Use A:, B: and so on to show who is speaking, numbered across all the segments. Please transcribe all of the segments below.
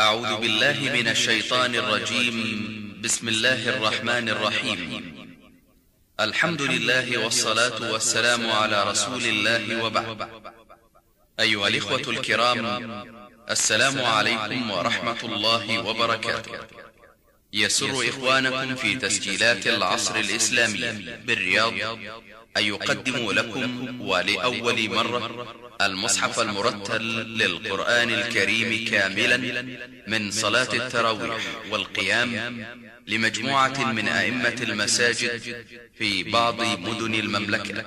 A: أعوذ بالله من الشيطان الرجيم. بسم الله الرحمن الرحيم. الحمد لله والصلاة والسلام على رسول الله، وبعد. أيها الإخوة الكرام، السلام عليكم ورحمة الله وبركاته. يسر إخوانكم في تسجيلات العصر الإسلامي بالرياض أن يقدموا لكم ولأول مرة المصحف المرتل للقرآن الكريم كاملا من صلاة التراويح والقيام لمجموعة من أئمة المساجد في بعض مدن المملكة.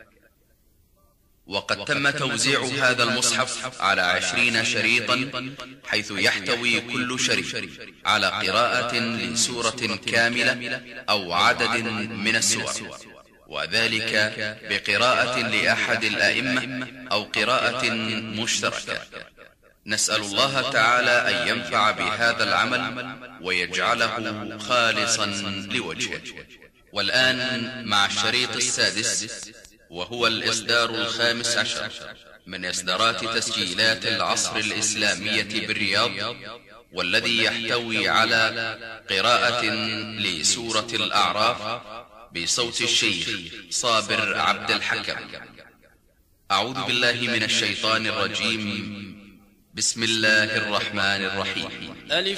A: وقد تم توزيع هذا المصحف على 20 شريطا، حيث يحتوي كل شريط على قراءة لسورة كاملة أو عدد من السور، وذلك بقراءة لأحد الأئمة أو قراءة مشتركة. نسأل الله تعالى أن ينفع بهذا العمل ويجعله خالصا لوجهه. والآن مع الشريط السادس، وهو الإصدار الخامس عشر من إصدارات تسجيلات العصر الإسلامية بالرياض، والذي يحتوي على قراءة لسورة الأعراف بصوت الشيخ صابر عبد الحكم. أعوذ بالله من الشيطان الرجيم. بسم الله الرحمن الرحيم.
B: ألف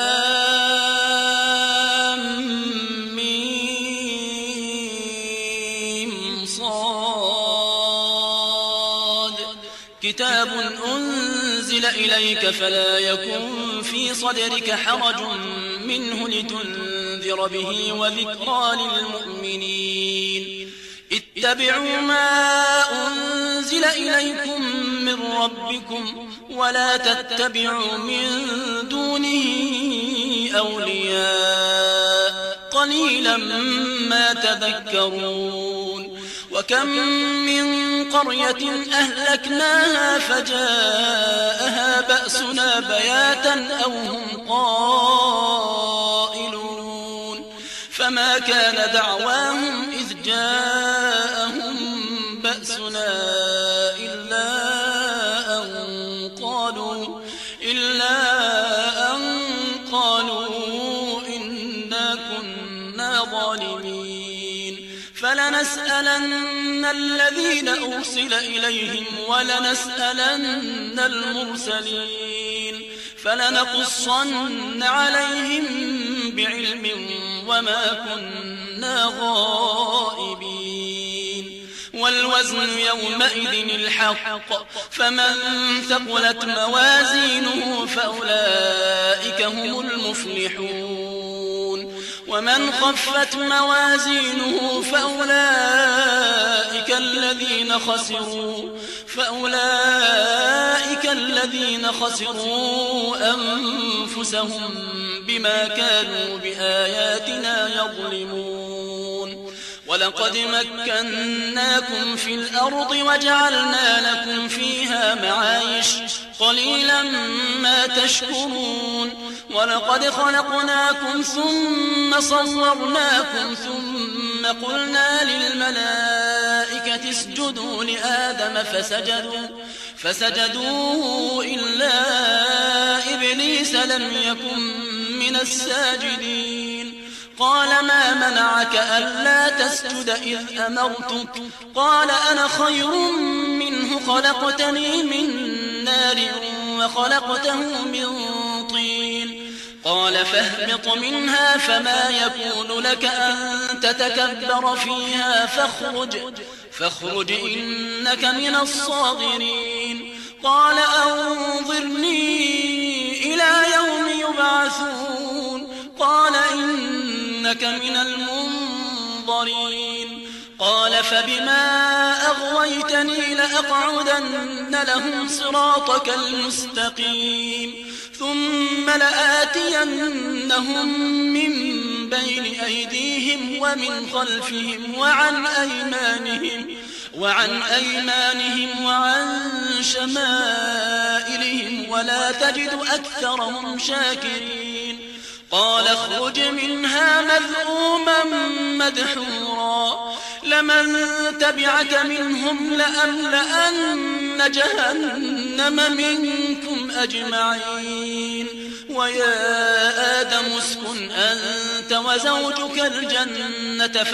B: لام ميم صاد. كتاب أنزل إليك فلا يكن في صدرك حرج منه لتنذر به وذكرى للمؤمنين. اتبعوا ما أنزل إليكم من ربكم ولا تتبعوا من دونه أولياء قليلا ما تذكرون. وكم من قرية أهلكناها فجاءها بأسنا بياتا أو هم قائلون. فما كان دعواهم إذ جاءهم بأسنا إلا أن قالوا إنا كنا ظالمين. فلنسألن الذين أرسل إليهم ولنسألن المرسلين. فلنقصن عليهم بعلم وما كنا غائبين. والوزن يومئذ الحق، فمن ثقلت موازينه فأولئك هم المفلحون. ومن خفت موازينه فأولئك الذين خسروا أنفسهم بما كانوا بآياتنا يظلمون. ولقد مكناكم في الأرض وجعلنا لكم فيها معايش قليلا ما تشكرون. ولقد خلقناكم ثم صورناكم ثم قلنا للملائكة اسجدوا لآدم فسجدوا إلا إبليس لم يكن من الساجدين. قال ما منعك ألا تسجد إذ أمرتك؟ قال أنا خير منه، خلقتني من نار وخلقته من طين. قال فاهبط منها فما يكون لك أن تتكبر فيها فاخرج إنك من الصاغرين. قال أنظرني إلى يوم يبعثون. قال إنك من المنظرين. قال فبما أغويتني لأقعدن لهم صراطك المستقيم ثم لآتينهم من بين أيديهم ومن خلفهم وعن أيمانهم وعن شمائلهم ولا تجد أكثرهم شاكرين. قال اخرج منها مذءوما مدحورا لمن تبعك منهم لأملأن جهنم منكم أجمعين ويا آدم اسكن أنت وزوجك الجنة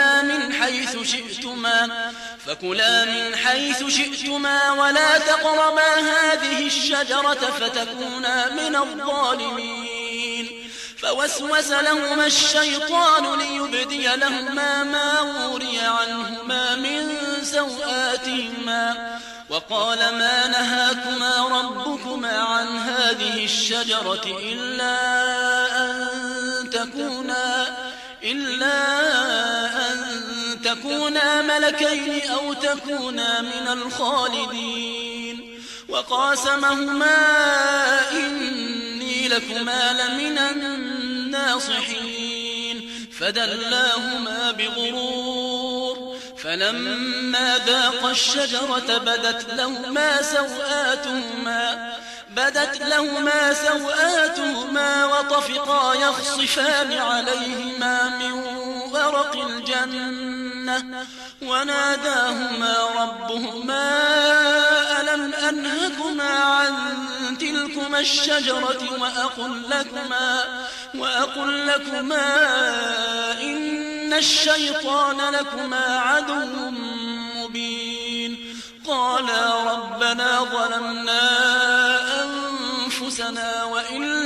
B: فكلا من حيث شئتما ولا تقربا هذه الشجرة فتكونا من الظالمين. فوسوس لهما الشيطان ليبدي لهما ما وري عنهما من سوآتهما وقال ما نهاكما ربكما عن هذه الشجرة إلا أن تكونا ملكين أو تكونا من الخالدين. وقاسمهما إني لكما لمن الناصحين فدلاهما بغرور فلما ذاقا الشجرة بدت لهما سوآتهما وطفقا يخصفان عليهما من ورق الجنة وناداهما ربهما ألم أنهكما عن تلكما الشجرة وأقل لكما إن الشيطان لكما عدو مبين. قالا ربنا ظلمنا أنفسنا وإن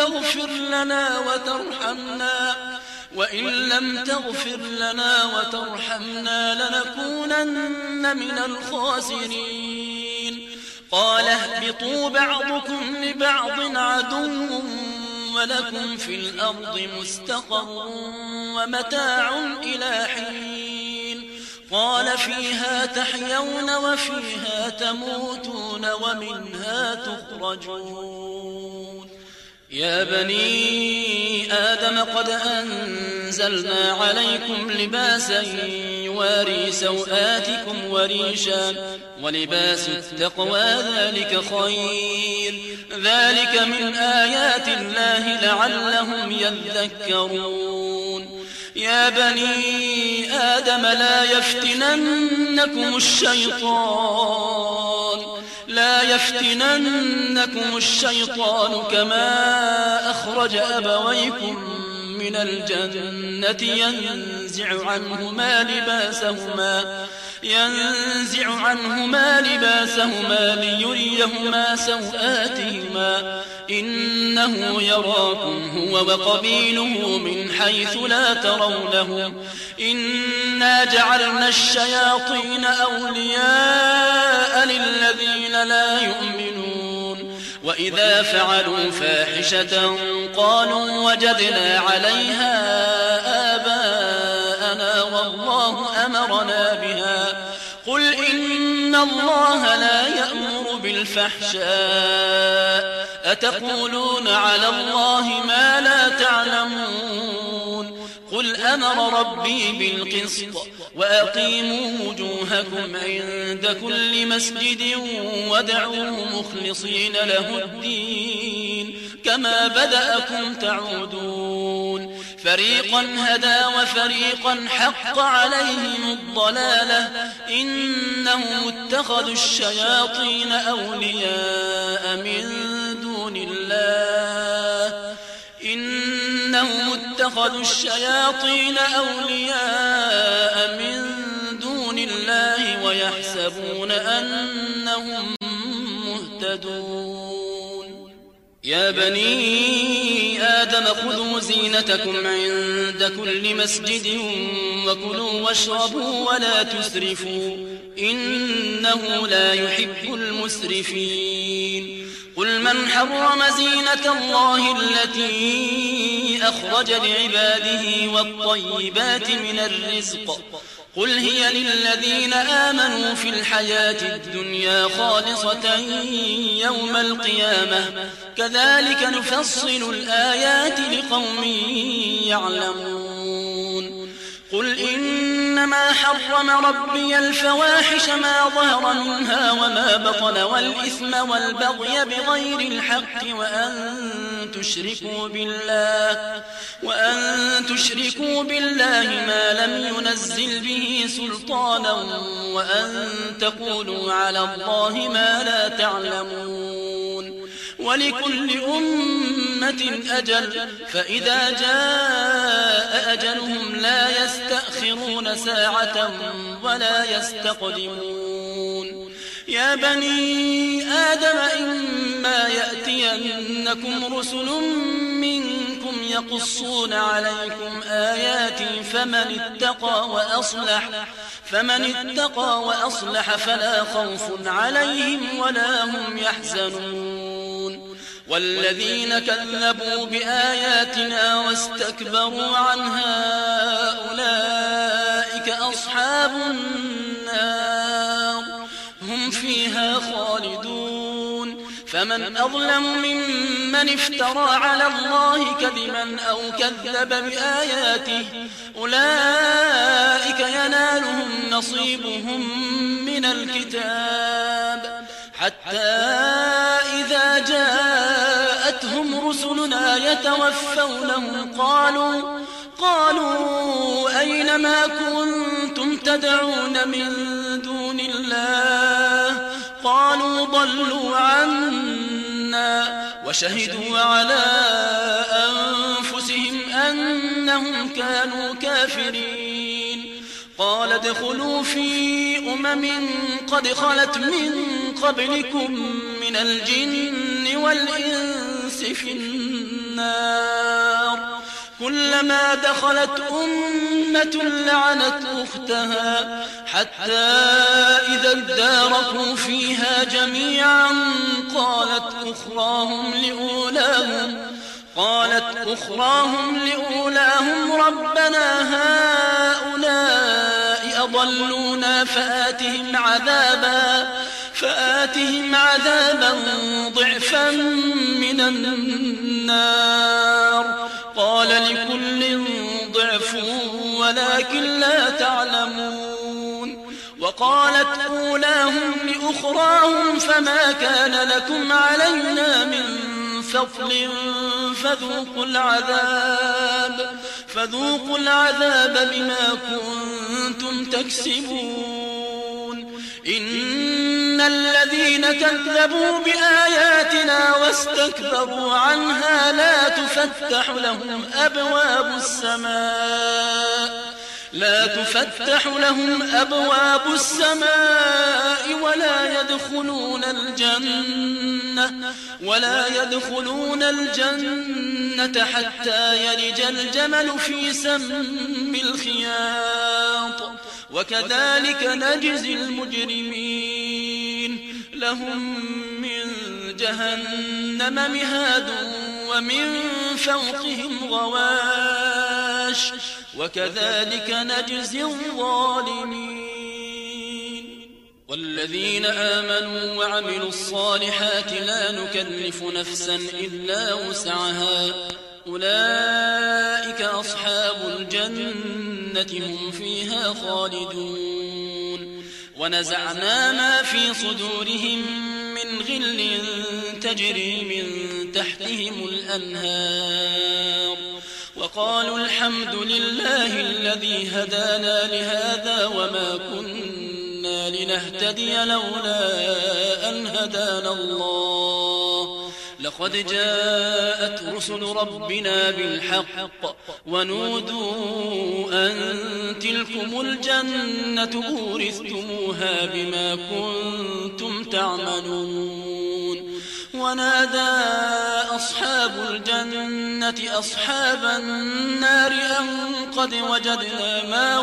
B: لم تغفر لنا وترحمنا لنكونن من الخاسرين. قال اهبطوا بعضكم لبعض عدو ولكم في الأرض مستقر ومتاع إلى حين. قال فيها تحيون وفيها تموتون ومنها تخرجون. يا بني آدم قد أنزلنا عليكم لباسا يواري سوآتكم وريشا ولباس التقوى ذلك خير ذلك من آيات الله لعلهم يذكرون. يا بني آدم لا يفتننكم الشيطان كما أخرج أبويكم من الجنة ينزع عنهما لباسهما ليريهما سوآتهما إنه يراكم هو وقبيله من حيث لا ترونهم إنا جعلنا الشياطين أولياء للذين لا يؤمنون. وإذا فعلوا فاحشة قالوا وجدنا عليها آباءنا والله أمرنا بها. قل إن الله لا يأمر بالفحشاء أتقولون على الله ما لا تعلمون. قل أمر ربي بالقسط وأقيموا وجوهكم عند كل مسجد وادعوه مخلصين له الدين كما بدأكم تعودون. فريقا هدى وفريقا حق عليهم الضلالة إنهم اتخذوا الشياطين أولياء من دون الله ويحسبون أنهم مهتدون. يا بني آدم خذوا زينتكم عند كل مسجد وكلوا واشربوا ولا تسرفوا إنه لا يحب المسرفين. قل من حرم زينة الله التي أخرج لعباده والطيبات من الرزق قل هي للذين آمنوا في الحياة الدنيا خالصة يوم القيامة كذلك نفصل الآيات لقوم يعلمون. قل إنما حرم ربي الفواحش ما ظهر منها وما بطن والإثم والبغي بغير الحق وأن تشركوا بالله ما لم ينزل به سلطانا وأن تقولوا على الله ما لا تعلمون. ولكل أمة أمة أجل فإذا جاء أجلهم لا يستأخرون ساعة ولا يستقدمون يا بني آدم إما يأتينكم رسل منكم يقصون عليكم آياتي فمن اتقى وأصلح فلا خوف عليهم ولا هم يحزنون والذين كذبوا بآياتنا واستكبروا عنها أولئك أصحاب النار هم فيها خالدون فمن أظلم ممن افترى على الله كذبا أو كذب بآياته أولئك ينالهم نصيبهم من الكتاب حتى إذا جاءتهم رسلنا يتوفونهم قالوا أين ما كنتم تدعون من دون الله قالوا ضلوا عنا وشهدوا على أنفسهم أنهم كانوا كافرين قال ادخلوا في أمم قد خلت من قبلكم من الجن والإنس في النار كلما دخلت أمة لعنت أختها حتى إذا اداركوا فيها جميعا قالت أخراهم لأولاهم ربنا هؤلاء أضلونا فآتهم عذابا ضعفا من النار قال لكل ضعف ولكن لا تعلمون وقالت أولاهم لأخراهم فما كان لكم علينا من فضل فذوقوا العذاب بما كنتم تكسبون إن الذين كذبوا بآياتنا واستكبروا عنها لا تفتح لهم أبواب السماء ولا يدخلون الجنة حتى يلج الجمل في سم الخياط وكذلك نجزي المجرمين لهم من جهنم مهاد ومن فوقهم غواش وكذلك نجزي الظالمين والذين آمنوا وعملوا الصالحات لا نكلف نفسا إلا وسعها أولئك أصحاب الجنة هم فيها خالدون ونزعنا ما في صدورهم من غل تجري من تحتهم الأنهار وقالوا الحمد لله الذي هدانا لهذا وما كنا لنهتدي لولا أن هدانا الله لقد جاءت رسل ربنا بالحق ونودوا أن تلكم الجنة أورثتموها بما كنتم تعملون ونادى أصحاب الجنة أصحاب النار أن قد وجدنا ما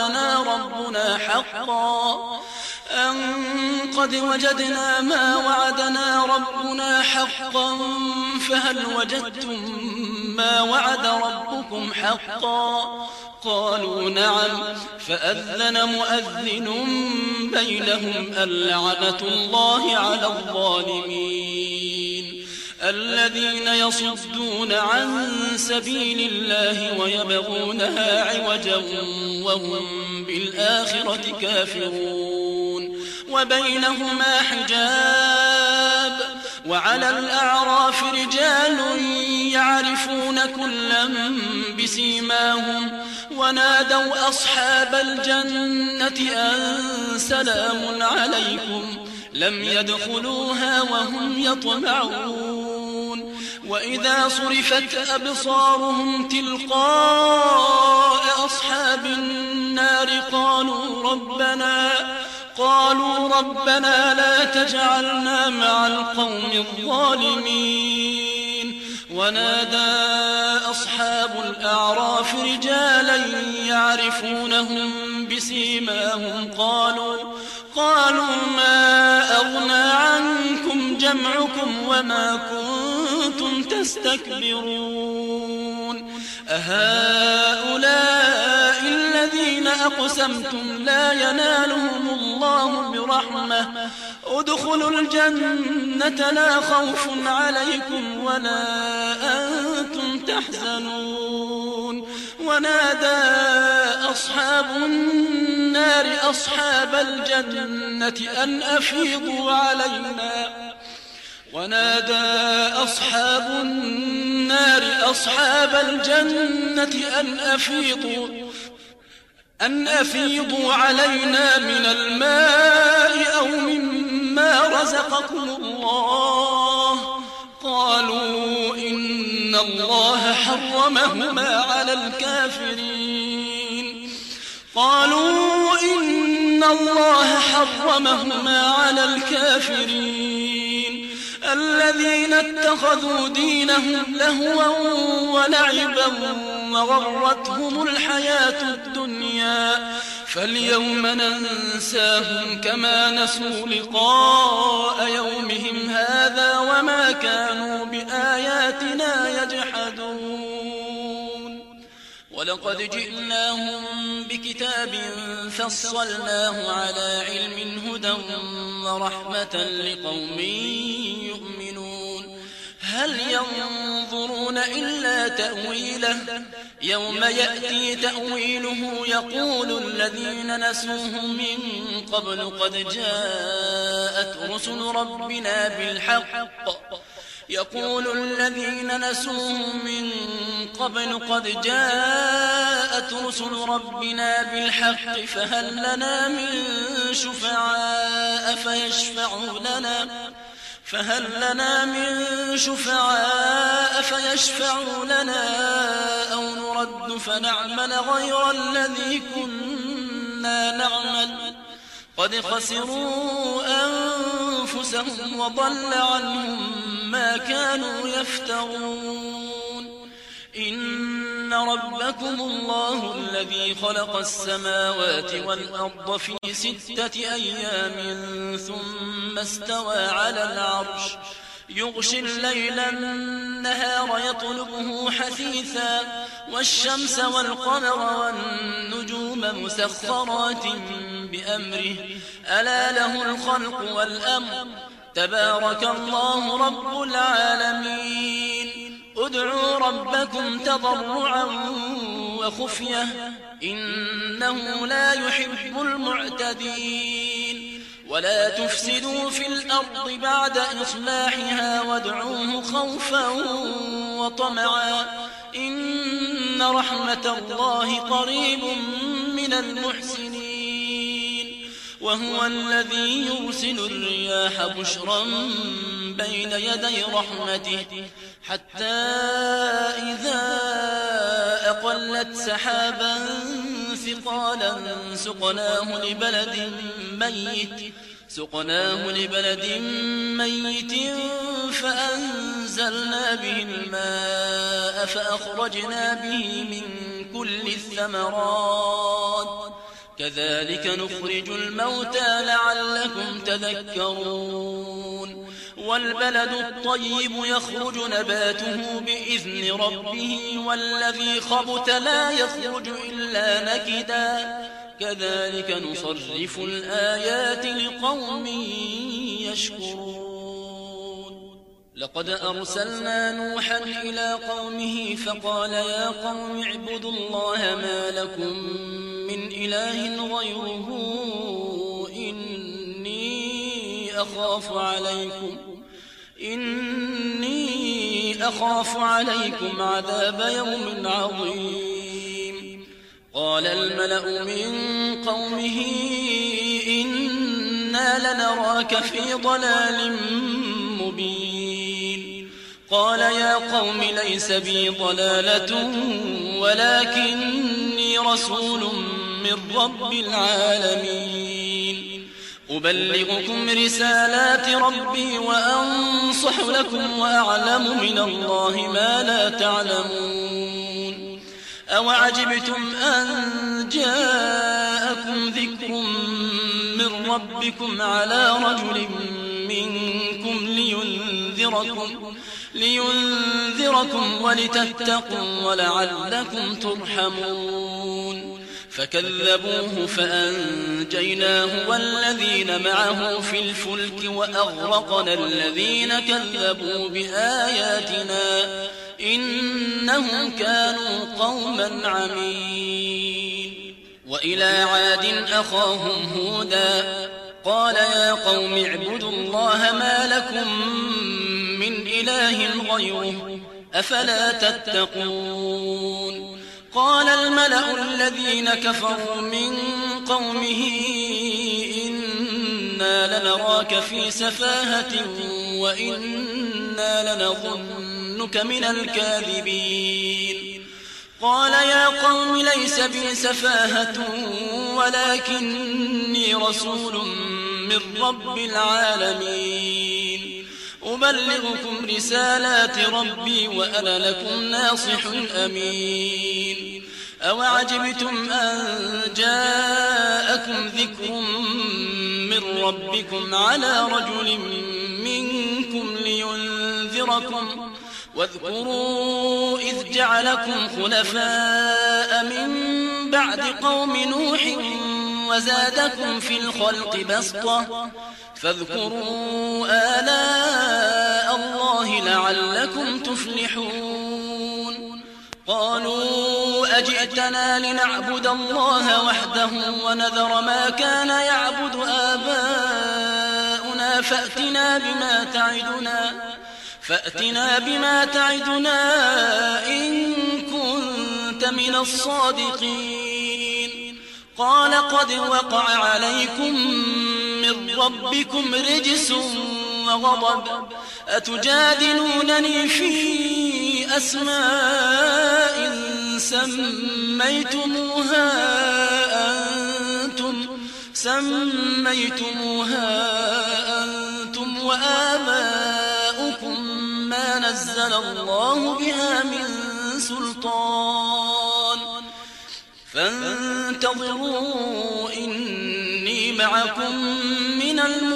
B: وعدنا ربنا حقا فهل وجدتم ما وعد ربكم حقا قالوا نعم فأذن مؤذن بينهم اللعنة الله على الظالمين الذين يصدون عن سبيل الله ويبغونها عوجا وهم بالآخرة كافرون وبينهما حجاب وعلى الأعراف رجال يعرفون كلا بسيماهم ونادوا أصحاب الجنة أن سلام عليكم لم يدخلوها وهم يطمعون وإذا صرفت أبصارهم تلقاء أصحاب النار قالوا ربنا لا تجعلنا مع القوم الظالمين. ونادى أصحاب الأعراف رجالا يعرفونهم بسيماهم قالوا ما أغنى عنكم جمعكم وما كنتم تستكبرون أهؤلاء الذين أقسمتم لا ينالهم الله برحمة ادخلوا الجنة لا خوف عليكم ولا أنتم تحزنون. ونادى أصحاب النار أصحاب الجنة أن أفيضوا علينا أن أفيضوا علينا من الماء أو مما رزقكم الله. قالوا إن الله حرمهما على الكافرين الذين اتخذوا دينهم لهوا ولعبا وغرتهم الحياة الدنيا فاليوم ننساهم كما نسوا لقاء يومهم هذا وما كانوا بآياتنا يجحدون. ولقد جئناهم بكتاب فصلناه على علم هدى ورحمة لقوم يؤمنون. هل ينظرون إلا تأويله يوم يأتي تأويله يقول الذين نسوه من قبل قد جاءت رسل ربنا بالحق فهل لنا من شفعاء فيشفعوا لنا أو نرد فنعمل غير الذي كنا نعمل قد خسروا أنفسهم وضل عنهم ما كانوا يفترون. إن ربكم الله الذي خلق السماوات والأرض في 6 أيام ثم استوى على العرش يغشي الليل النهار يطلبه حثيثا والشمس والقمر والنجوم مسخرات بأمره ألا له الخلق والأمر تبارك الله رب العالمين. ادعوا ربكم تضرعا وخفية إنه لا يحب المعتدين. ولا تفسدوا في الأرض بعد إصلاحها وادعوه خوفا وطمعا إن رحمة الله قريب من المحسنين. وهو الذي يرسل الرياح بشرا بين يدي رحمته حتى إذا أقلت سحابا ثقالا سقناه لبلد ميت فأنزلنا به الماء فأخرجنا به من كل الثمرات كذلك نخرج الموتى لعلكم تذكرون. والبلد الطيب يخرج نباته بإذن ربه والذي خبث لا يخرج إلا نكدا كذلك نصرف الآيات لقوم يشكرون. لقد أرسلنا نوحا إلى قومه فقال يا قوم اعبدوا الله ما لكم من إله غيره إني أخاف عليكم عذاب يوم عظيم. قال الملأ من قومه إنا لنراك في ضلال مبين. قال يا قوم ليس بي ضلالة ولكني رسول من رب العالمين أبلغكم رسالات ربي وأنصح لكم وأعلم من الله ما لا تعلمون أوعجبتم أن جاءكم ذكر من ربكم على رجل منكم لينذركم ولتتقوا ولعلكم ترحمون فكذبوه فأنجيناه والذين معه في الفلك وأغرقنا الذين كذبوا بآياتنا إنهم كانوا قوما عمين وإلى عاد أخاهم هودا قال يا قوم اعبدوا الله ما لكم من إله غيره أفلا تتقون قال الملأ الذين كفروا من قومه إنا لنراك في سفاهة وإنا لنظنك من الكاذبين قال يا قوم ليس بي سفاهة ولكني رسول من رب العالمين أبلغكم رسالات ربي وأنا لكم ناصح أمين أوعجبتم أن جاءكم ذكر من ربكم على رجل منكم لينذركم واذكروا إذ جعلكم خلفاء من بعد قوم نوح وزادكم في الخلق بسطة فاذكروا آلاء الله لعلكم تفلحون قالوا أجئتنا لنعبد الله وحده ونذر ما كان يعبد آباؤنا فأتنا بما تعدنا إن كنت من الصادقين قال قد وقع عليكم من ربكم رجس وغضب أتجادلونني في أسماء سميتموها أنتم وآباؤكم ما نزل الله بها من سلطان فانتظروا إني معكم من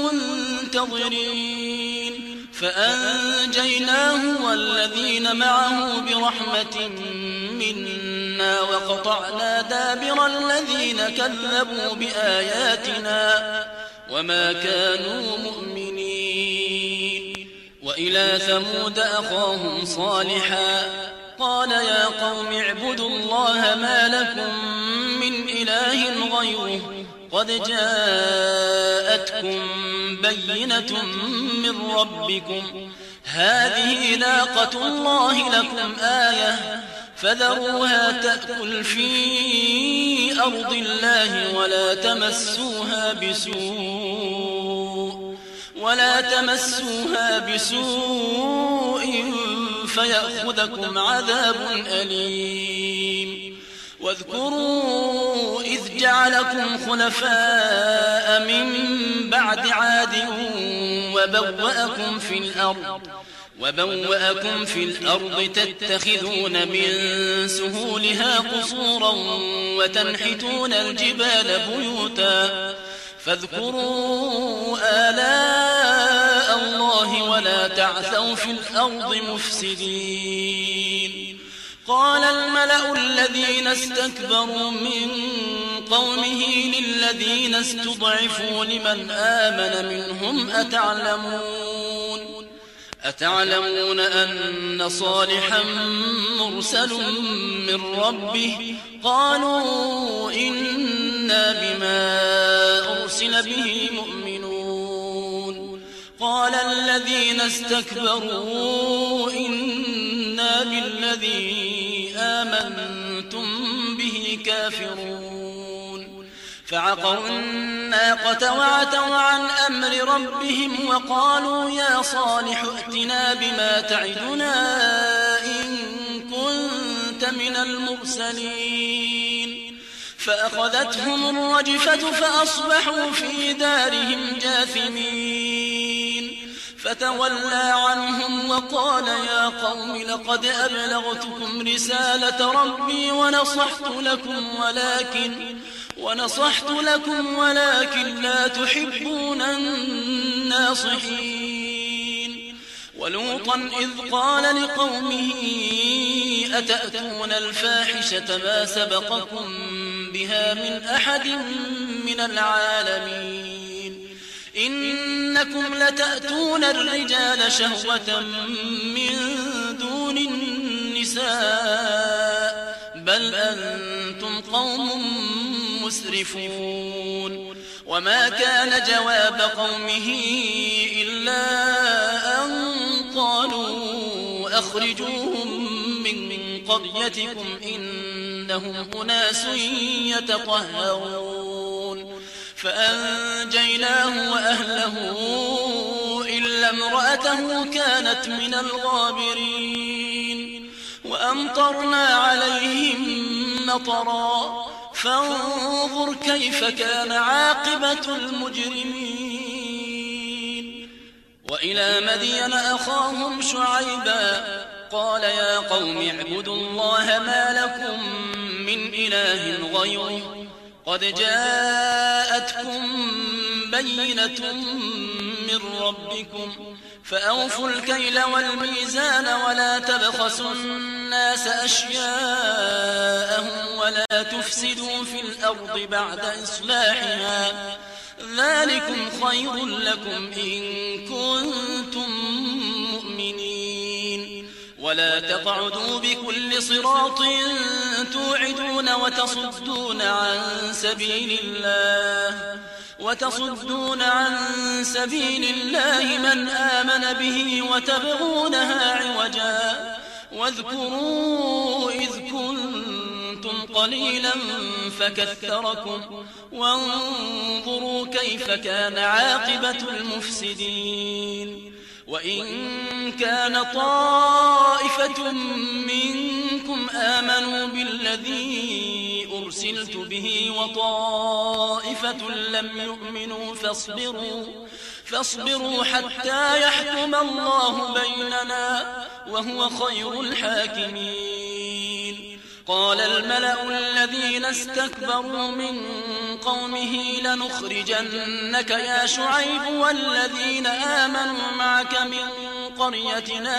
B: المنتظرين فأنجيناه والذين معه برحمة منا وقطعنا دابر الذين كذبوا بآياتنا وما كانوا مؤمنين وإلى ثمود أخاهم صالحا قال يا قوم اعبدوا الله ما لكم من إله غيره قد جاءتكم بينة من ربكم هذه ناقة الله لكم آية فذروها تأكل في أرض الله ولا تمسوها بسوء فيأخذكم عذاب أليم واذكروا إذ جعلكم خلفاء من بعد عاد وبوأكم في الأرض تتخذون من سهولها قصورا وتنحتون الجبال بيوتا فاذكروا آلاء الله ولا تعثوا في الأرض مفسدين قال الملأ الذين استكبروا من قومه للذين استضعفوا لمن آمن منهم أتعلمون أن صالحا مرسل من ربه قالوا إنا بما أرسل به مؤمنون قال الذين استكبروا إنا بالذي آمنتم به كافرون فعقروا الناقة وعتوا عن أمر ربهم وقالوا يا صالح ائتنا بما تعدنا إن كنت من المرسلين فأخذتهم الرجفة فأصبحوا في دارهم جاثمين فتولى عنهم وقال يا قوم لقد أبلغتكم رسالة ربي ونصحت لكم ولكن لا تحبون الناصحين ولوطا إذ قال لقومه أتأتون الفاحشة ما سبقكم بها من أحد من العالمين إنكم لتأتون الرجال شهوة من دون النساء بل أنتم قوم مسرفون وما كان جواب قومه إلا أن قالوا أخرجوهم من قريتكم إنهم أناس يتطهرون فأنجيناه وأهله إلا امرأته كانت من الغابرين وأمطرنا عليهم مطرا فانظر كيف كان عاقبة المجرمين وإلى مدين أخاهم شعيبا قال يا قوم اعبدوا الله ما لكم من إله غيره قد جاءتكم بينة من ربكم فأوفوا الكيل والميزان ولا تبخسوا الناس أشياءهم ولا تفسدوا في الأرض بعد إصلاحها ذلكم خير لكم إن كنتم مؤمنين ولا تقعدوا بكل صراط توعدون وتصدون عن سبيل الله من آمن به وتبغونها عوجا واذكروا إذ كنتم قليلا فكثركم وانظروا كيف كان عاقبة المفسدين وإن كان طائفة منكم آمنوا بالذي أرسلت به وطائفة لم يؤمنوا فاصبروا حتى يحكم الله بيننا وهو خير الحاكمين قال الملأ الذين استكبروا من قومه لنخرجنك يا شعيب والذين آمنوا معك من قريتنا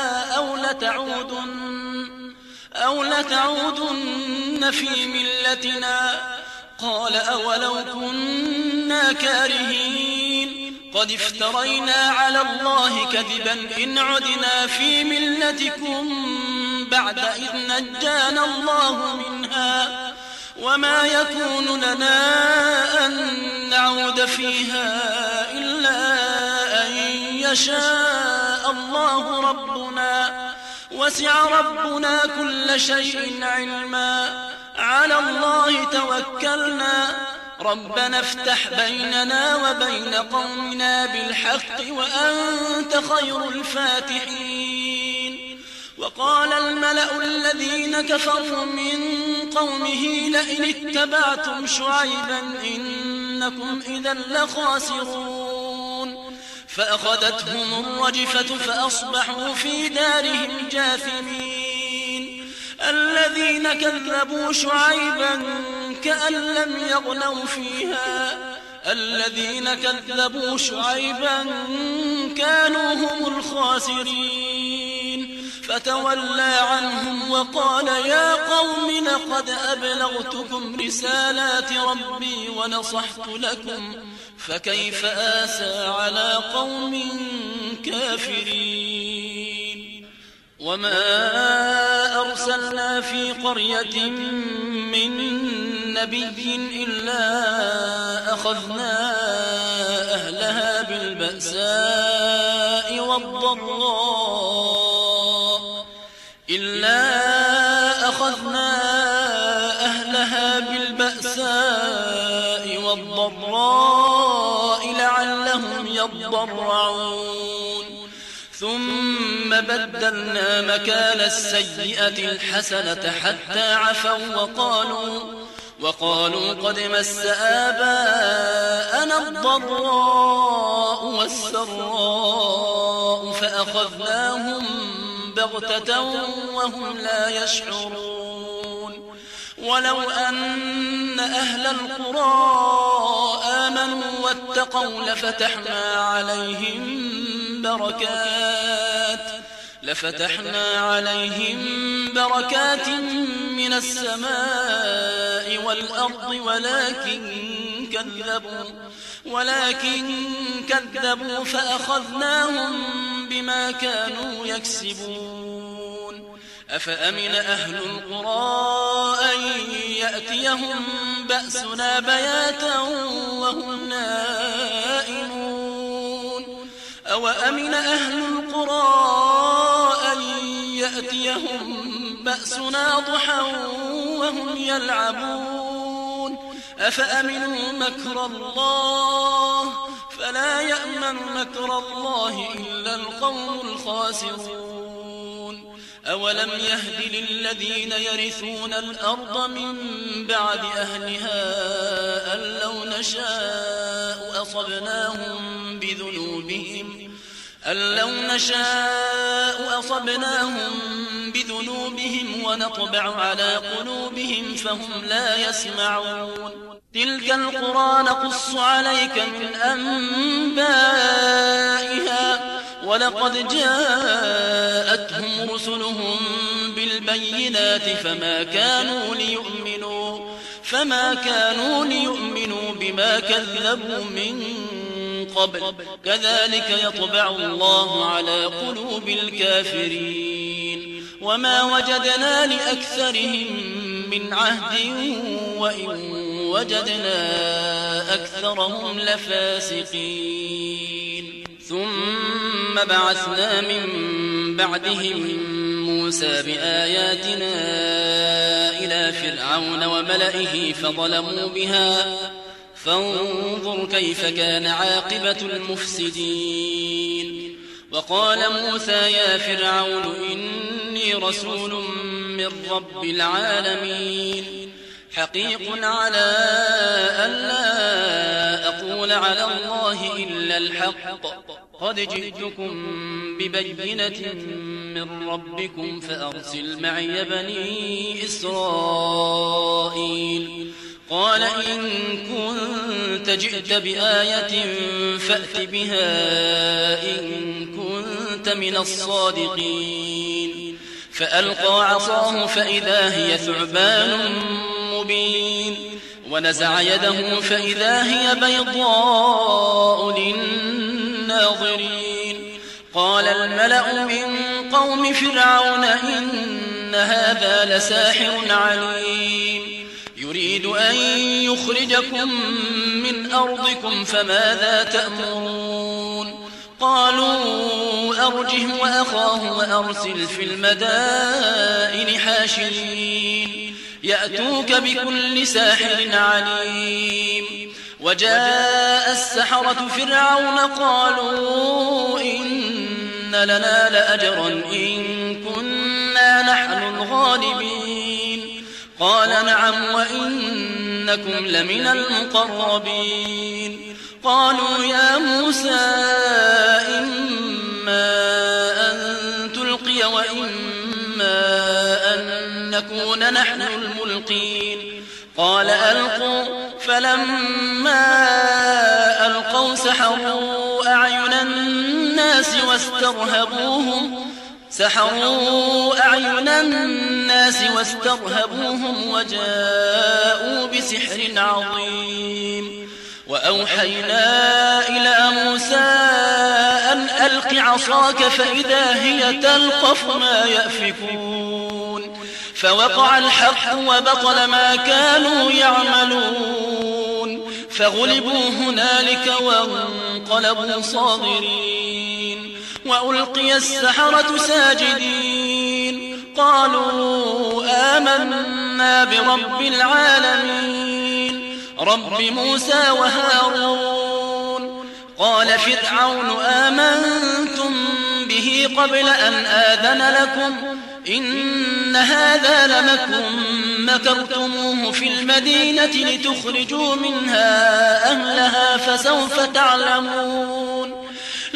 B: أو لتعودن في ملتنا قال أولو كنا كارهين قد افترينا على الله كذبا إن عدنا في ملتكم بعد إذ نجانا الله منها وما يكون لنا أن نعود فيها إلا أن يشاء الله ربنا وسع ربنا كل شيء علما على الله توكلنا ربنا افتح بيننا وبين قومنا بالحق وأنت خير الفاتحين وقال الملأ الذين كفروا من قومه لئن اتبعتم شعيبا إنكم إذا لخاسرون فأخذتهم الرجفة فأصبحوا في دارهم جاثمين الذين كذبوا شعيبا كأن لم يغنوا فيها الذين كذبوا شعيبا كانوا هم الخاسرين فتولى عنهم وقال يا قوم لقد أبلغتكم رسالات ربي ونصحت لكم فكيف آسى على قوم كافرين وما أرسلنا في قرية من نبي إلا أخذنا أهلها بالبأساء والضراء لعلهم يضرعون ثم بدلنا مكان السيئة الحسنة حتى عفوا وقالوا قد مس آباءنا الضراء والسراء فأخذناهم بغتة وهم لا يشعرون ولو أن أهل القرى آمنوا واتقوا لفتحنا عليهم بركات من السماء والأرض ولكن كذبوا فأخذناهم بما كانوا يكسبون أفأمن أهل القرى أن يأتيهم بأسنا بياتا وهم نائمون أوأمن أهل القرى أن يأتيهم بأسنا ضحى وهم يلعبون أفأمنوا مكر الله فلا يأمن مكر الله إلا القوم الخاسرون أولم يهد للذين يرثون الأرض من بعد أهلها أن لو نشاء أصبناهم بذنوبهم ونطبع على قلوبهم فهم لا يسمعون تلك القرى نقص عليك من أنبائها ولقد جاءتهم رسلهم بالبينات فما كانوا ليؤمنوا بما كذبوا من قبل كذلك يطبع الله على قلوب الكافرين وما وجدنا لأكثرهم من عهد وإن وجدنا أكثرهم لفاسقين ثم بعثنا من بعدهم موسى بآياتنا إلى فرعون وملئه فظلموا بها فانظر كيف كان عاقبة المفسدين وقال موسى يا فرعون إني رسول من رب العالمين حقيق على أن لا أقول على الله إلا الحق قد جئتكم ببينة من ربكم فأرسل معي بني إسرائيل قال إن كنت جئت بآية فأت بها إن كنت من الصادقين فألقى عصاه فإذا هي ثعبان مبين ونزع يده فإذا هي بيضاء للناظرين قال الملأ من قوم فرعون إن هذا لساحر عليم يريد أن يخرجكم من أرضكم فماذا تأمرون قالوا أرجه وأخاه وأرسل في المدائن حاشرين يأتوك بكل ساحر عليم وجاء السحرة فرعون قالوا إن لنا لأجرا إن كنا نحن الغالبين قال نعم وإنكم لمن المقربين قالوا يا موسى إما أن تلقي وإما أن نكون نحن الملقين قال ألقوا فلما ألقوا سحروا أعين الناس واسترهبوهم وجاءوا بسحر عظيم وأوحينا إلى موسى أن ألق عصاك فإذا هي تلقف ما يأفكون فوقع الحق وبطل ما كانوا يعملون فغلبوا هنالك وانقلبوا صاغرين وألقي السحرة ساجدين قالوا آمنا برب العالمين رب موسى وهارون. قال فرعون آمنتم به قبل أن آذن لكم إن هذا لمكر مكرتموه في المدينة لتخرجوا منها أهلها فسوف تعلمون.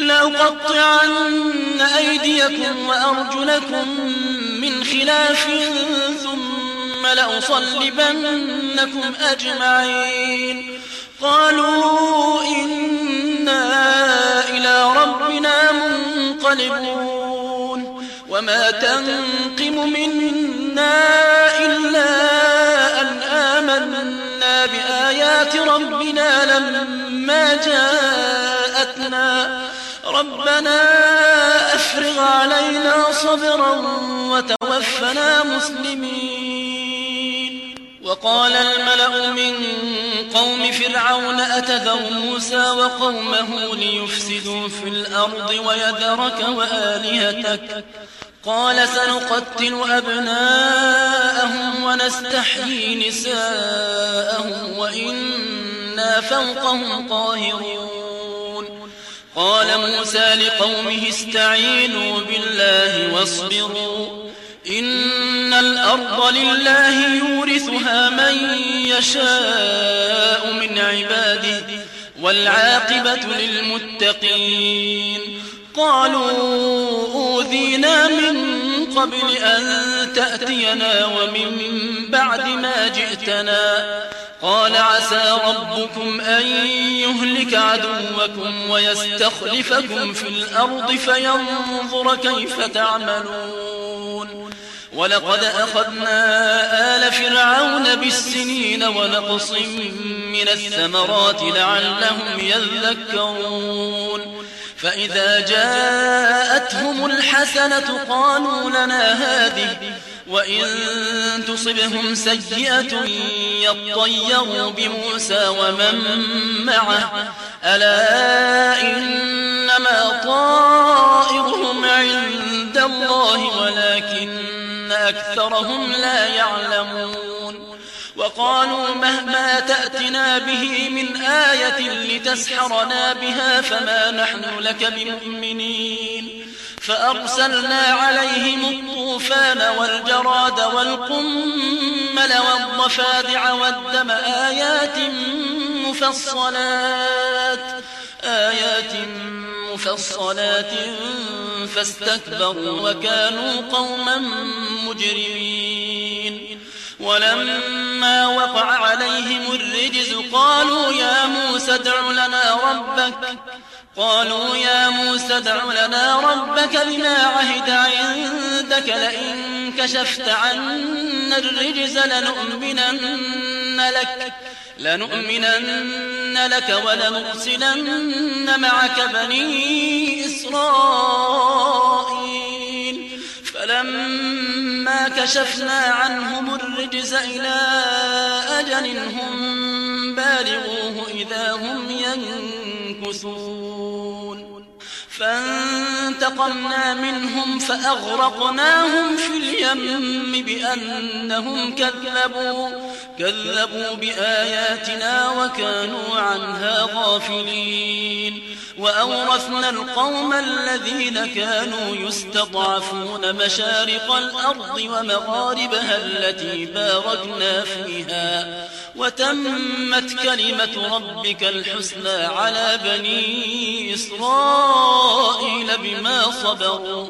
B: لأقطعن أيديكم وأرجلكم من خلاف ثم لأصلبنكم أجمعين. قالوا إنا إلى ربنا منقلبون. وما تنقم منا إلا أن آمنا بآيات ربنا لما جاءتنا. ربنا أفرغ علينا صبرا وتوفنا مسلمين. وقال الملأ من قوم فرعون أتذر موسى وقومه ليفسدوا في الأرض ويذرك وآلهتك؟ قال سنقتل أبناءهم ونستحيي نساءهم وإنا فوقهم قاهرون. قال موسى لقومه استعينوا بالله واصبروا إن الأرض لله يورثها من يشاء من عباده والعاقبة للمتقين. قالوا أوذينا من قبل أن تأتينا ومن بعد ما جئتنا. قال عسى ربكم أن يهلك عدوكم ويستخلفكم في الأرض فينظر كيف تعملون. ولقد أخذنا آل فرعون بالسنين ونقص من الثمرات لعلهم يذكرون. فإذا جاءتهم الحسنة قالوا لنا هذه وإن تصبهم سيئة يطيروا بموسى ومن معه ألا إنما طائرهم عند الله ولكن أكثرهم لا يعلمون. وقالوا مهما تأتنا به من آية لتسحرنا بها فما نحن لك بمؤمنين. فأرسلنا عليهم الطوفان والجراد والقمل والضفادع والدم آيات مفصلات فاستكبروا وكانوا قوما مجرمين. ولما وقع عليهم الرجز قالوا يا موسى ادع لنا ربك بما عهد عندك لئن كشفت عنا الرجز لنؤمنن لك ولنرسلن معك بني إسرائيل. فلما كشفنا عنهم الرجز إلى أجل هم بالغوه إذا هم ينكثون. فانتقمنا منهم فأغرقناهم في اليم بأنهم كذبوا بآياتنا وكانوا عنها غافلين. وأورثنا القوم الذين كانوا يستضعفون مشارق الأرض ومغاربها التي باركنا فيها وتمت كلمة ربك الحسنى على بني إسرائيل بما صبروا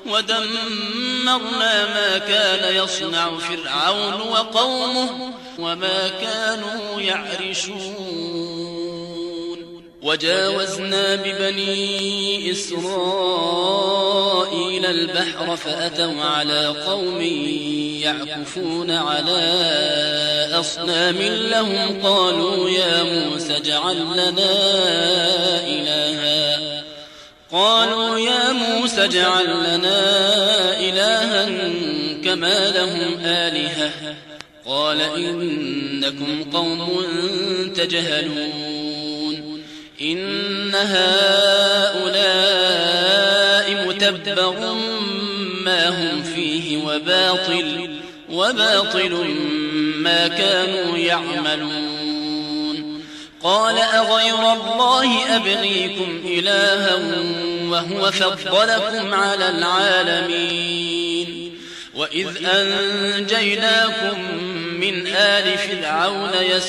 B: ودمرنا ما كان يصنع فرعون وقومه وما كانوا يعرشون. وجاوزنا ببني إسرائيل البحر فأتوا على قوم يعكفون على أصنام لهم قالوا يا موسى اجعل لنا إلها كما لهم آلهة. قال إنكم قوم تجهلون. إن هؤلاء متبر ما هم فيه وباطل ما كانوا يعملون. قال أغير الله أبغيكم إلها وهو فضلكم على العالمين وإذ أنجيناكم من آل فرعون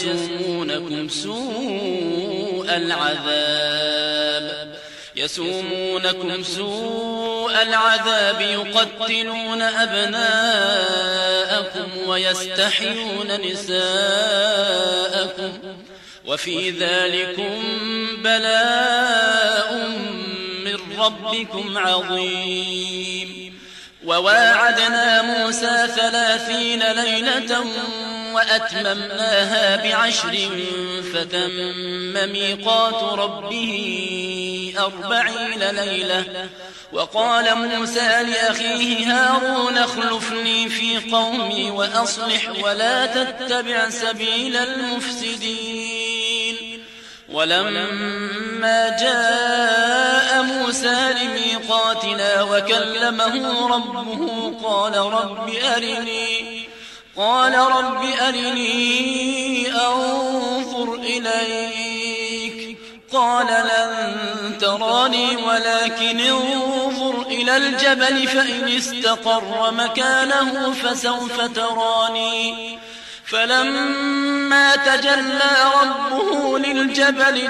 B: يسومونكم سوء العذاب يقتلون أبناءكم ويستحيون نساءكم وفي ذلكم بلاء من ربكم عظيم وواعدنا موسى 30 ليلة وأتممناها ب10 فتم ميقات ربه 40 ليلة وقال موسى لأخيه هارون اخلفني في قومي وأصلح ولا تتبع سبيل المفسدين ولما جاء موسى لميقاتنا وكلمه ربه قال رب أرني أنظر إليك قال لن تراني ولكن انظر إلى الجبل فإن استقر مكانه فسوف تراني فلما تجلى ربه للجبل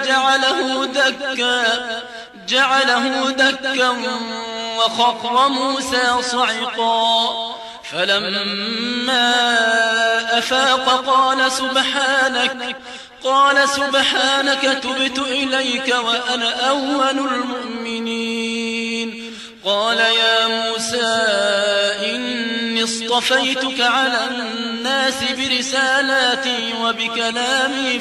B: جعله دكا وخر موسى صعقا فلما أفاق قال سبحانك تبت إليك وأنا أول المؤمنين قال يا موسى إني اصطفيتك على الناس برسالاتي وبكلامي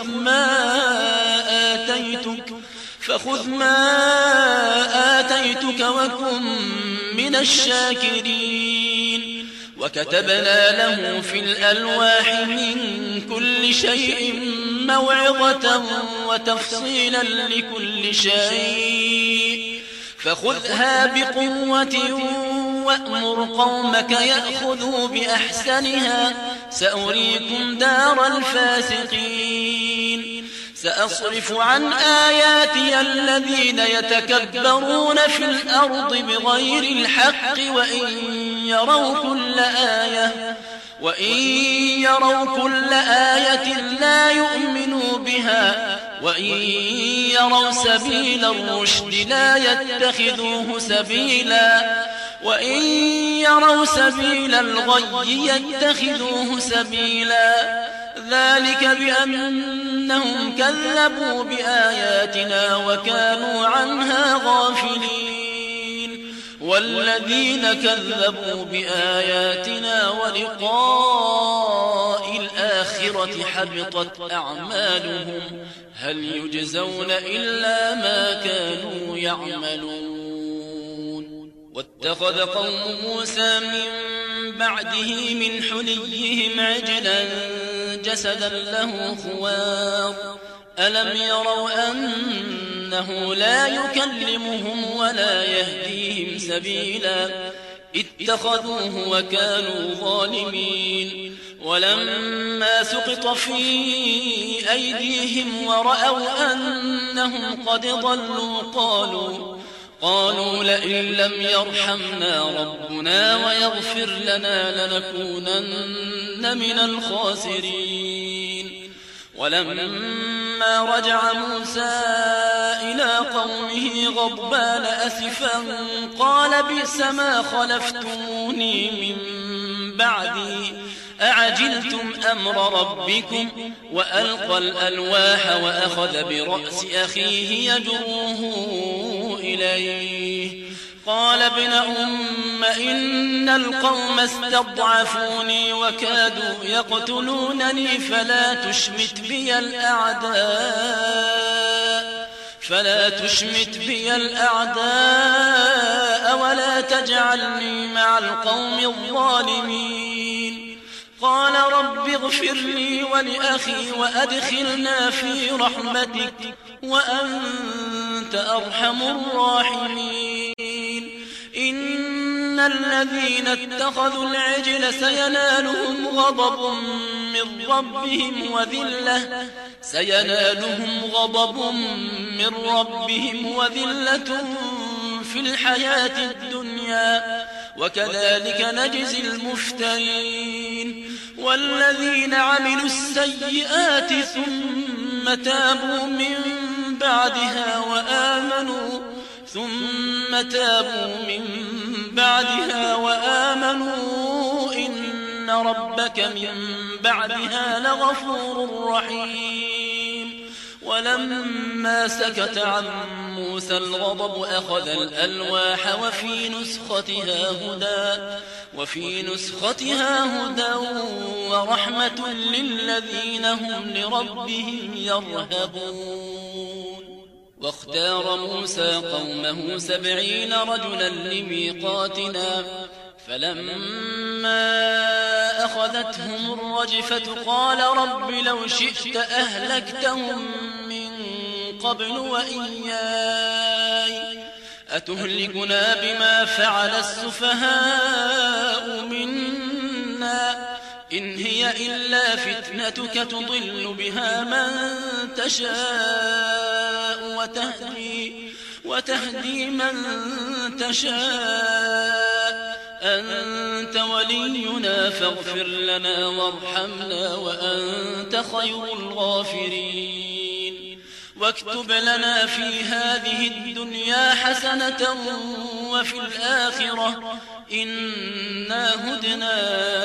B: فخذ ما آتيتك وكن من الشاكرين وكتبنا له في الألواح من كل شيء موعظة وتفصيلا لكل شيء فخذها بقوة وأمر قومك يأخذوا بأحسنها سأريكم دار الفاسقين سأصرف عن آياتي الذين يتكبرون في الأرض بغير الحق وإن يروا كل آية لا يؤمنوا بها وإن يروا سبيل الرشد لا يتخذوه سبيلا وإن يروا سبيل الغي يتخذوه سبيلا ذلك بأنهم كذبوا بآياتنا وكانوا عنها غافلين والذين كذبوا بآياتنا ولقاء الآخرة حبطت أعمالهم هل يجزون إلا ما كانوا يعملون واتخذ قوم موسى من بعده من حليهم عجلا جسدا له خوار ألم يروا أنه لا يكلمهم ولا يهديهم سبيلا اتخذوه وكانوا ظالمين ولما سقط في أيديهم ورأوا أنهم قد ضلوا قالوا لئن لم يرحمنا ربنا ويغفر لنا لنكونن من الخاسرين ولما رجع موسى إلى قومه غضبان أسفا قال بئس ما خلفتموني من بعدي أعجلتم أمر ربكم وألقى الألواح وأخذ برأس أخيه يجره إليه قال ابن أم إن القوم استضعفوني وكادوا يقتلونني فلا تشمت بي الأعداء ولا تجعلني مع القوم الظالمين قال رب اغفر لي ولأخي وأدخلنا في رحمتك وأنت أرحم الراحمين إن الذين اتخذوا العجل سينالهم غضب من ربهم وذلة في الحياة الدنيا وكذلك نجزي المفترين. والذين عملوا السيئات ثم تابوا من بعدها وآمنوا إن ربك من بعدها لغفور رحيم. ولما سكت عن موسى الغضب أخذ الألواح وفي نسختها هدى ورحمة للذين هم لربهم يرهبون. واختار موسى قومه 70 رجلا لميقاتنا فلما أخذتهم الرجفة قال رب لو شئت أهلكتهم من قبل وإياي أتهلكنا بما فعل السفهاء منا إن هي إلا فتنتك تضل بها من تشاء وتهدي من تشاء أنت ولينا فاغفر لنا وارحمنا وأنت خير الغافرين. واكتب لنا في هذه الدنيا حسنة وفي الآخرة إنا هدنا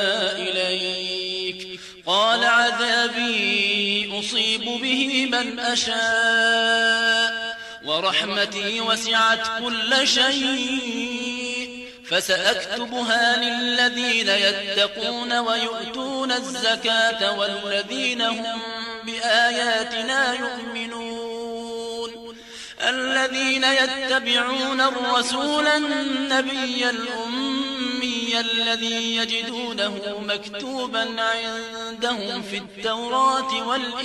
B: إليك. قال عذابي أصيب به من أشاء ورحمتي وسعت كل شيء فسأكتبها للذين يتقون ويؤتون الزكاة والذين هم بآياتنا يؤمنون. الذين يتبعون الرسول النبي الأمي الذي يجدونه مكتوبا عندهم في التوراة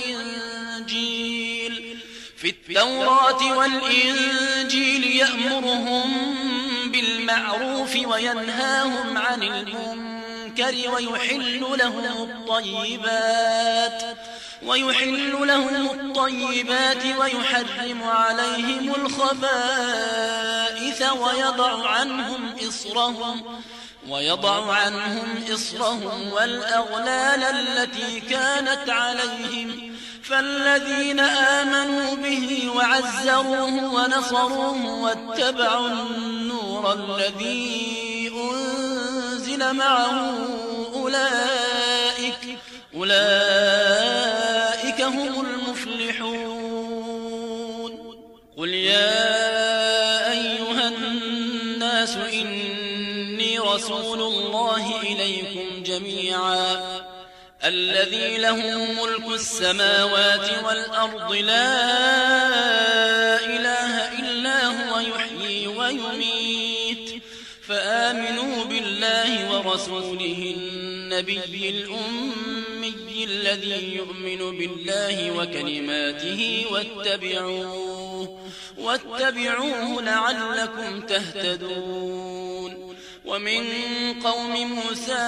B: والإنجيل يأمرهم بالمعروف وينهاهم عن المنكر ويحل لهم الطيبات ويحرم عليهم الخبائث ويضع عنهم إصرهم والأغلال التي كانت عليهم. فالذين آمنوا به وعزروه ونصروه واتبعوا النور الذي أنزل معه أولئك هم المفلحون. قل يا أيها الناس إني رسول الله إليكم جميعا الذي له ملك السماوات والأرض لا إله إلا هو يحيي ويميت فآمنوا بالله ورسوله النبي الأمي الذي يؤمن بالله وكلماته واتبعوه لعلكم تهتدون. ومن قوم موسى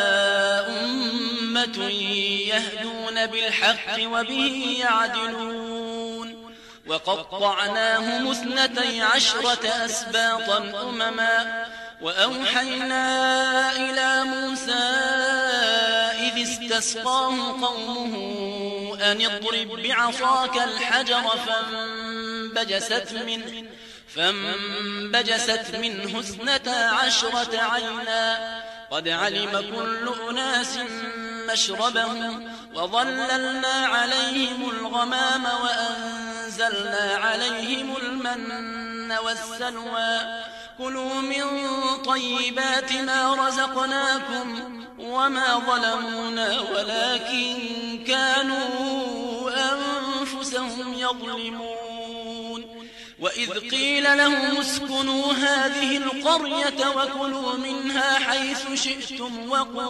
B: أمة يهدون بالحق وبه يعدلون. وقطعناهم 12 أسباطا أمما وأوحينا إلى موسى إذ استسقاه قومه أن اضرب بعصاك الحجر فانبجست منه 12 عينا قد علم كل أناس مشربهم وظللنا عليهم الغمام وأنزلنا عليهم المن والسلوى كلوا من طيبات ما رزقناكم وما ظلمونا ولكن كانوا أنفسهم يظلمون. وإذ قيل لهم اسكنوا هذه القرية وكلوا منها حيث شئتم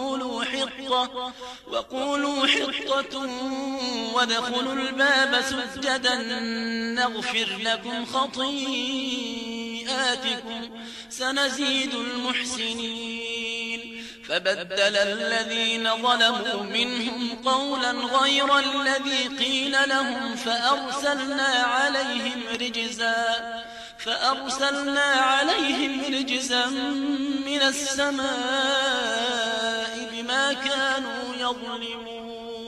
B: وقولوا حطة وادخلوا الباب سجدا نغفر لكم خطيئاتكم سيئاتكم سنزيد المحسنين فبدل الذين ظلموا منهم قولا غير الذي قيل لهم فأرسلنا عليهم رجزا من السماء بما كانوا يظلمون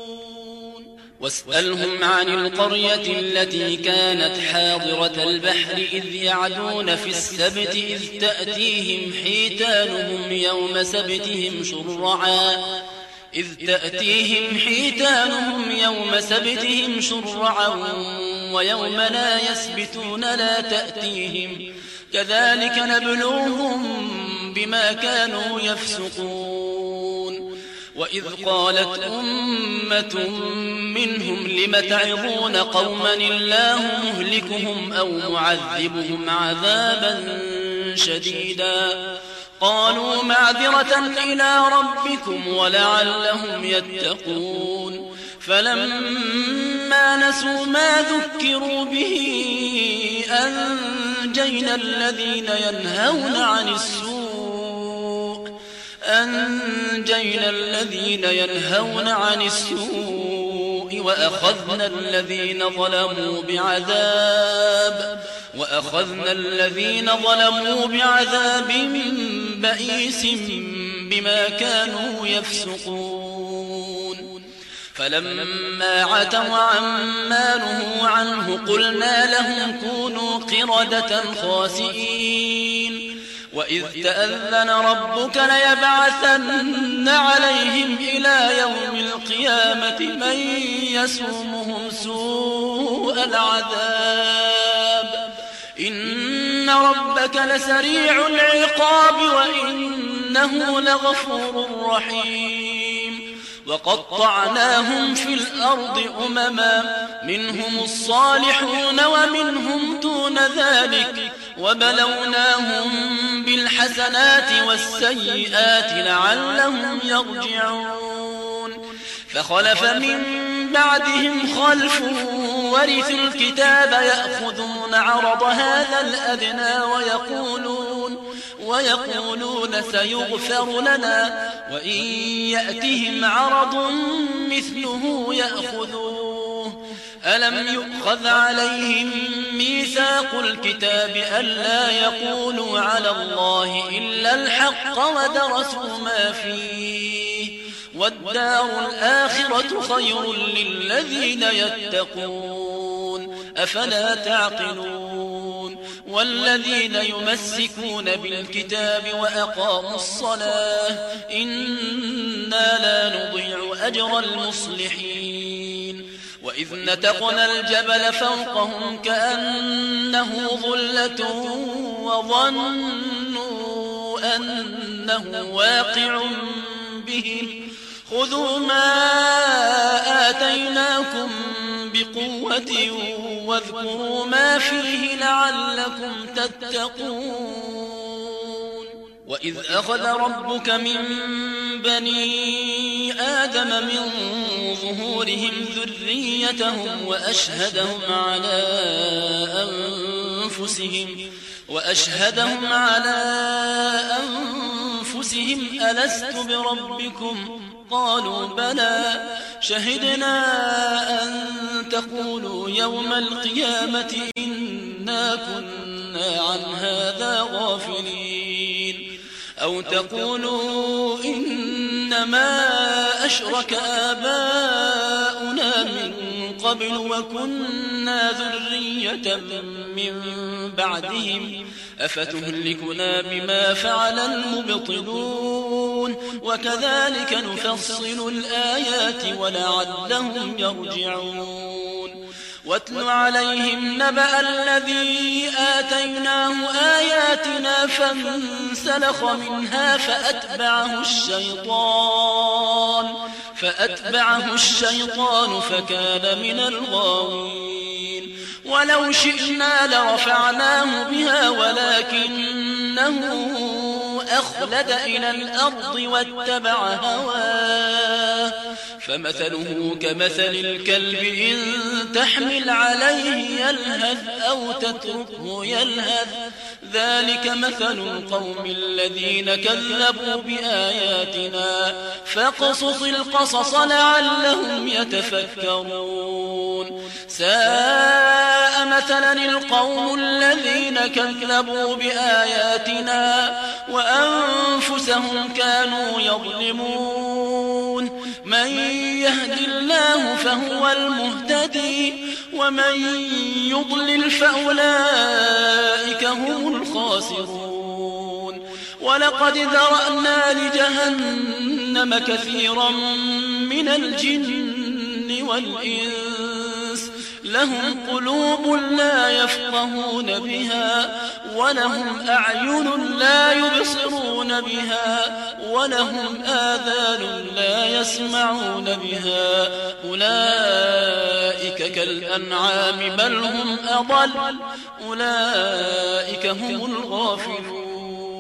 B: واسألهم عن القرية التي كانت حاضرة البحر إذ يعدون في السبت إذ تأتيهم حيتانهم يوم سبتهم شرعا ويوم لا يسبتون لا تأتيهم كذلك نبلوهم بما كانوا يفسقون وإذ قالت أمة منهم لم تعظون قوما الله مهلكهم أو معذبهم عذابا شديدا قالوا معذرة إلى ربكم ولعلهم يتقون فلما نسوا ما ذكروا به أنجينا الذين ينهون عن السوء وأخذنا الذين ظلموا بعذاب بئيس بما كانوا يفسقون فلما عتوا عما نهوا عنه قلنا لهم كونوا قردة خاسئين وإذ تأذن ربك ليبعثن عليهم إلى يوم القيامة من يسومهم سوء العذاب إن ربك لسريع العقاب وإنه لغفور رحيم وقطعناهم في الأرض أمما منهم الصالحون ومنهم دون ذلك وبلوناهم بالحسنات والسيئات لعلهم يرجعون فخلف من بعدهم خلف ورثوا الكتاب يأخذون عرض هذا الأدنى ويقولون سيغفر لنا وإن يأتهم عرض مثله يأخذوه ألم يؤخذ عليهم ميثاق الكتاب ألا يقولوا على الله إلا الحق ودرسوا ما فيه والدار الآخرة خير للذين يتقون أفلا تعقلون والذين يمسكون بالكتاب وأقاموا الصلاة إنا لا نضيع أجر المصلحين وإذ نتقنا الجبل فوقهم كأنه ظلة وظنوا أنه واقع بهم خذوا ما آتيناكم بقوة واذكروا ما فيه لعلكم تتقون وإذ أخذ ربك من بني آدم من ظهورهم ذريتهم وأشهدهم على أنفسهم ألست بربكم قالوا بلى شهدنا أن تقولوا يوم القيامة إنا كنا عن هذا غافلين أو تقولوا إنما أشرك آباؤنا من قبل وكنا ذرية من بعدهم أفتهلكنا بما فعل المبطلون وكذلك نفصل الآيات ولعلهم يرجعون واتل عليهم نبأ الذي آتيناه آياتنا فانسلخ منها فأتبعه الشيطان فكان من الغاوين ولو شئنا لرفعناه بها ولكنه أخلد إلى الأرض واتبع هواه فمثله كمثل الكلب إن تحمل عليه يلهث أو تتركه يلهث ذلك مثل القوم الذين كذبوا بآياتنا فاقصص القصص لعلهم يتفكرون ساء مثلا القوم الذين كذبوا بآياتنا وأنفسهم كانوا يظلمون من يهد الله فهو المهتدي ومن يضلل فأولئك هم الخاسرون ولقد ذرأنا لجهنم كثيرا من الجن والإنس لهم قلوب لا يفقهون بها ولهم أعين لا يبصرون بها ولهم آذان لا يسمعون بها أولئك كالأنعام بل هم أضل أولئك هم الغافلون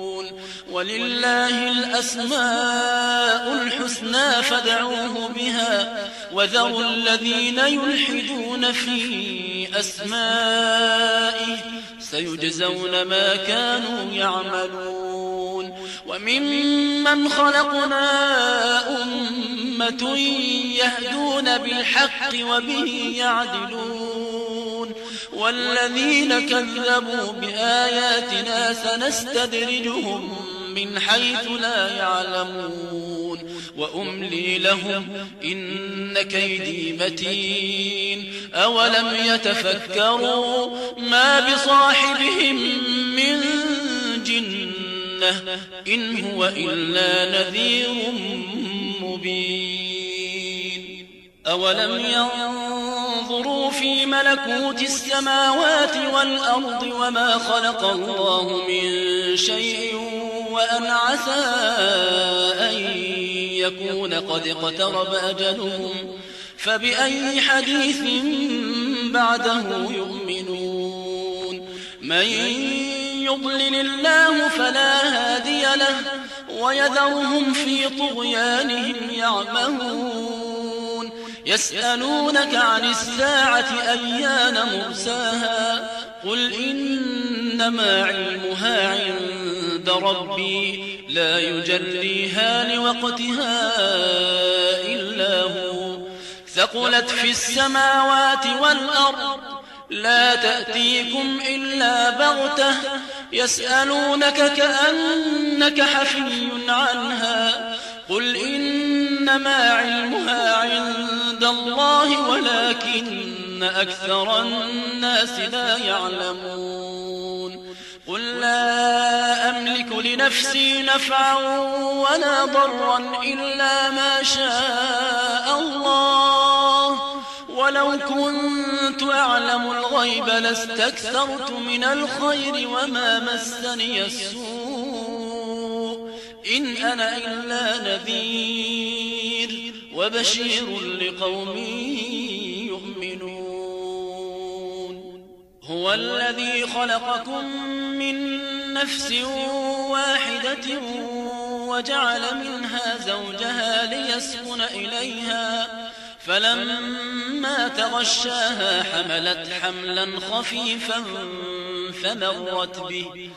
B: ولله الأسماء الحسنى فادعوه بها وذروا الذين يلحدون في أسمائه سيجزون ما كانوا يعملون وممن خلقنا أمة يهدون بالحق وبه يعدلون والذين كذبوا بآياتنا سنستدرجهم من حيث لا يعلمون وأملي لهم إن كيدي متين أولم يتفكروا ما بصاحبهم من جنة إن هو إلا نذير مبين أولم ينظروا في ملكوت السماوات والأرض وما خلق الله من شيء وأن عسى أن يكون قد اقترب أجلهم فبأي حديث بعده يؤمنون من يضلل الله فلا هادي له ويذرهم في طغيانهم يعمهون يسألونك عن الساعة أيان مرساها قل إنما علمها عند ربي لا يجليها لوقتها إلا هو ثقلت في السماوات والأرض لا تأتيكم إلا بغتة يسألونك كأنك حفي عنها قل إنما علمها عند الله ولكن أكثر الناس لا يعلمون قل لا أملك لنفسي نفعا ولا ضرا إلا ما شاء الله ولو كنت أعلم الغيب لاستكثرت من الخير وما مسني السوء إن أنا إلا نذير وبشير لقوم يؤمنون هو الذي خلقكم من نفس واحدة وجعل منها زوجها ليسكن إليها فلما تغشاها حملت حملا خفيفا فمرت به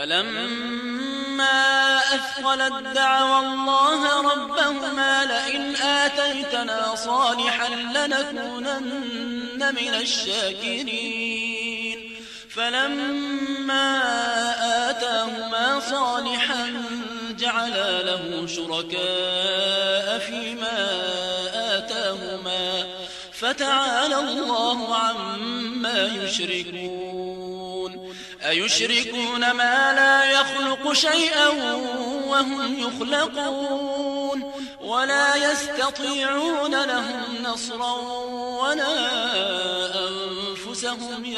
B: فلما أثقلت دعوا الله ربهما لئن آتيتنا صالحا لنكونن من الشاكرين فلما آتاهما صالحا جعلا له شركاء فيما آتاهما فتعالى الله عما يشركون أيشركون ما لا يخلق شيئا وهم يخلقون ولا يستطيعون لهم نصرا ولا أنفسهم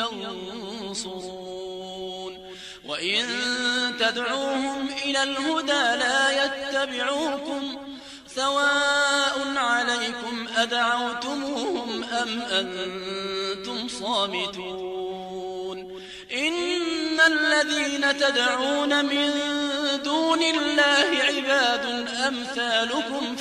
B: ينصرون وإن تدعوهم إلى الهدى لا يتبعوكم سواء عليكم أدعوتموهم أم أنتم صامتون إن الذين تدعون من دون الله عباد أمثالكم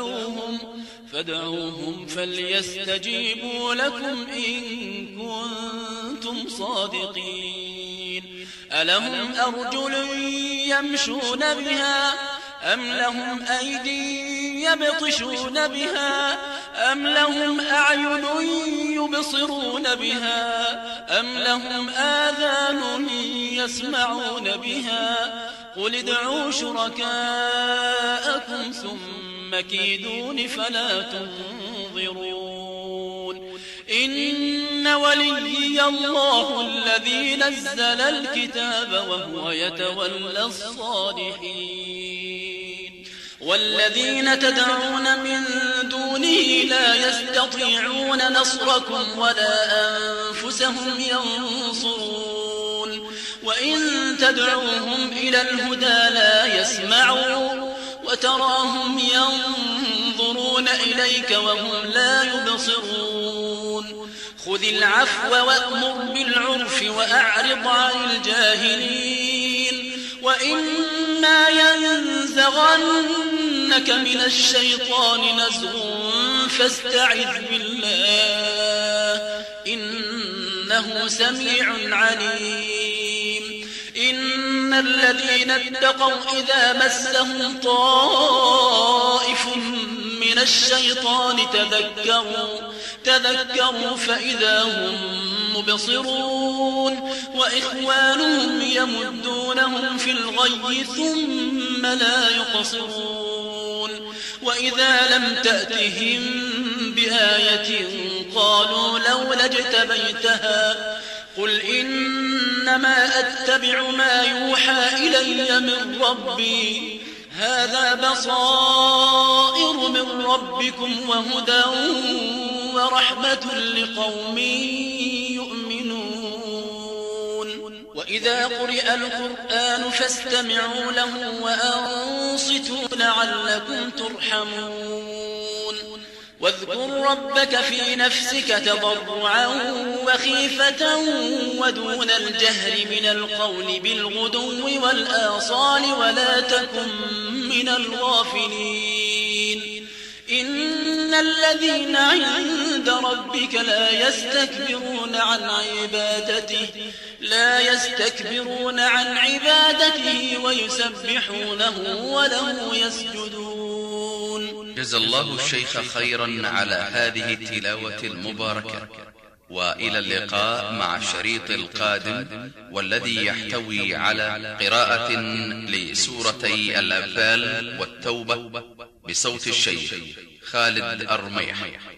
B: فادعوهم فليستجيبوا لكم إن كنتم صادقين ألهم أرجل يمشون بها أم لهم أيدي يبطشون بها أم لهم أعين يبصرون بها أم لهم آذان يسمعون بها قل ادعوا شركاءكم ثم كيدون فلا تنظرون إن وليي الله الذي نزل الكتاب وهو يتولى الصالحين والذين تدعون من دونه لا يستطيعون نصركم ولا أنفسهم ينصرون وإن تدعوهم إلى الهدى لا يسمعون وتراهم ينظرون إليك وهم لا يبصرون خذ العفو وأمر بالعرف وأعرض عن الجاهلين وإما ينزغنك من الشيطان نزغ فاستعذ بالله إنه سميع عليم إن الذين اتقوا إذا مسهم طائف من الشيطان تذكروا فإذا هم مبصرون وإخوانهم يمدونهم في الغي ثم لا يقصرون وإذا لم تأتهم بآية قالوا لولا اجتبيتها قل إنما أتبع ما يوحى إلي من ربي هذا بصائر من ربكم وهدى ورحمة لقوم يؤمنون وإذا قرئ القرآن فاستمعوا له وأنصتوا لعلكم ترحمون واذكر ربك في نفسك تضرعا وخيفة ودون الجهر من القول بالغدو والآصال ولا تكن من الغافلين إن الذين عند ربك لا يستكبرون عن عبادته ويسبحونه وله يسجدون.
A: جزى الله الشيخ خيرا على هذه التلاوة المباركة، وإلى اللقاء مع الشريط القادم والذي يحتوي على قراءة لسورتي الأنفال والتوبة بصوت الشيخ خالد الرميح.